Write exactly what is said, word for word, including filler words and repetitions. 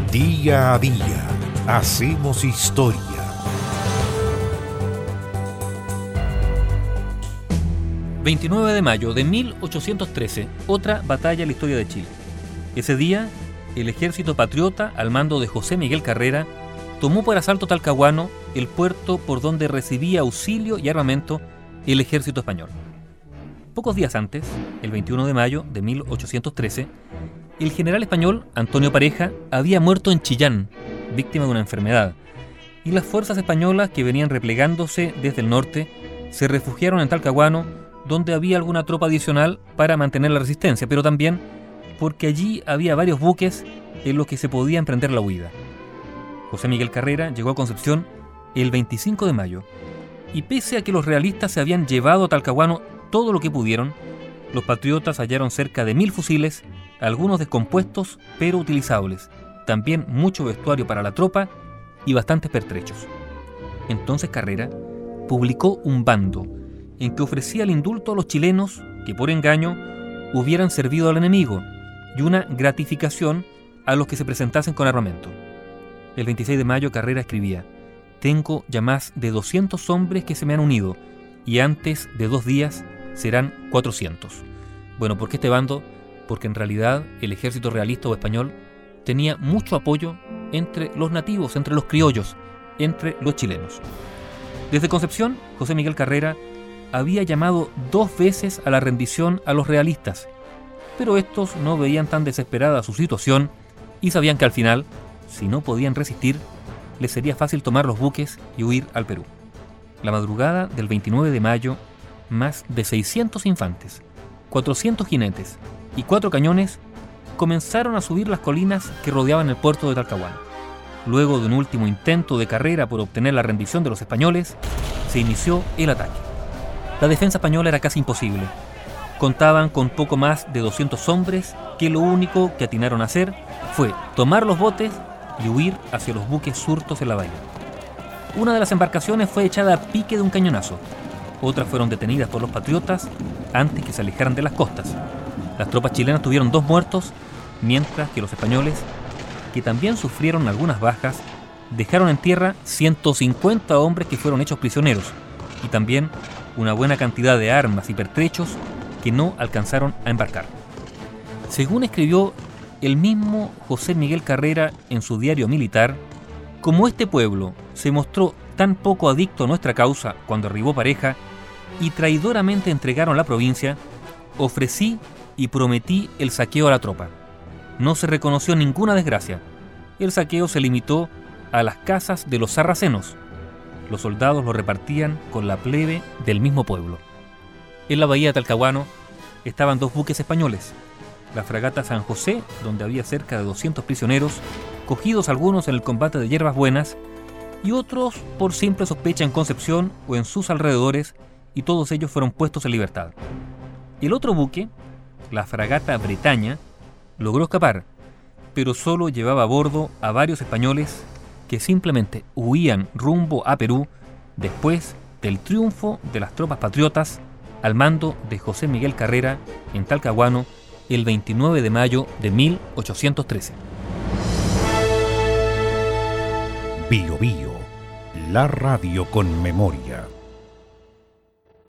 Día a día hacemos historia. veintinueve de mayo de mil ochocientos trece, otra batalla en la historia de Chile. Ese día, el ejército patriota, al mando de José Miguel Carrera, tomó por asalto Talcahuano, el puerto por donde recibía auxilio y armamento el ejército español. Pocos días antes, el veintiuno de mayo de mil ochocientos trece, el general español Antonio Pareja había muerto en Chillán, víctima de una enfermedad, y las fuerzas españolas que venían replegándose desde el norte se refugiaron en Talcahuano, donde había alguna tropa adicional para mantener la resistencia, pero también porque allí había varios buques en los que se podía emprender la huida. José Miguel Carrera llegó a Concepción el veinticinco de mayo, y pese a que los realistas se habían llevado a Talcahuano todo lo que pudieron, los patriotas hallaron cerca de mil fusiles, algunos descompuestos pero utilizables, también mucho vestuario para la tropa y bastantes pertrechos. Entonces Carrera publicó un bando en que ofrecía el indulto a los chilenos que por engaño hubieran servido al enemigo y una gratificación a los que se presentasen con armamento. El veintiséis de mayo Carrera escribía: «Tengo ya más de doscientos hombres que se me han unido y antes de dos días serán cuatrocientos». Bueno, ¿por qué este bando? Porque en realidad el ejército realista o español tenía mucho apoyo entre los nativos, entre los criollos, entre los chilenos. Desde Concepción, José Miguel Carrera había llamado dos veces a la rendición a los realistas, pero estos no veían tan desesperada su situación y sabían que al final, si no podían resistir, les sería fácil tomar los buques y huir al Perú. La madrugada del veintinueve de mayo, más de seiscientos infantes, cuatrocientos jinetes y cuatro cañones comenzaron a subir las colinas que rodeaban el puerto de Talcahuano. Luego de un último intento de Carrera por obtener la rendición de los españoles, se inició el ataque. La defensa española era casi imposible. Contaban con poco más de doscientos hombres que lo único que atinaron a hacer fue tomar los botes y huir hacia los buques surtos en la bahía. Una de las embarcaciones fue echada a pique de un cañonazo. Otras fueron detenidas por los patriotas antes que se alejaran de las costas. Las tropas chilenas tuvieron dos muertos, mientras que los españoles, que también sufrieron algunas bajas, dejaron en tierra ciento cincuenta hombres que fueron hechos prisioneros y también una buena cantidad de armas y pertrechos que no alcanzaron a embarcar. Según escribió el mismo José Miguel Carrera en su diario militar, como este pueblo se mostró tan poco adicto a nuestra causa cuando arribó Pareja y traidoramente entregaron la provincia, ofrecí y prometí el saqueo a la tropa. No se reconoció ninguna desgracia. El saqueo se limitó a las casas de los sarracenos. Los soldados lo repartían con la plebe del mismo pueblo. En la bahía de Talcahuano estaban dos buques españoles: la fragata San José, donde había cerca de doscientos prisioneros, cogidos algunos en el combate de Hierbas Buenas, y otros por simple sospecha en Concepción o en sus alrededores, y todos ellos fueron puestos en libertad. El otro buque, la fragata Bretaña, logró escapar, pero solo llevaba a bordo a varios españoles que simplemente huían rumbo a Perú después del triunfo de las tropas patriotas al mando de José Miguel Carrera en Talcahuano el veintinueve de mayo de mil ochocientos trece. Bio Bio, la radio con memoria.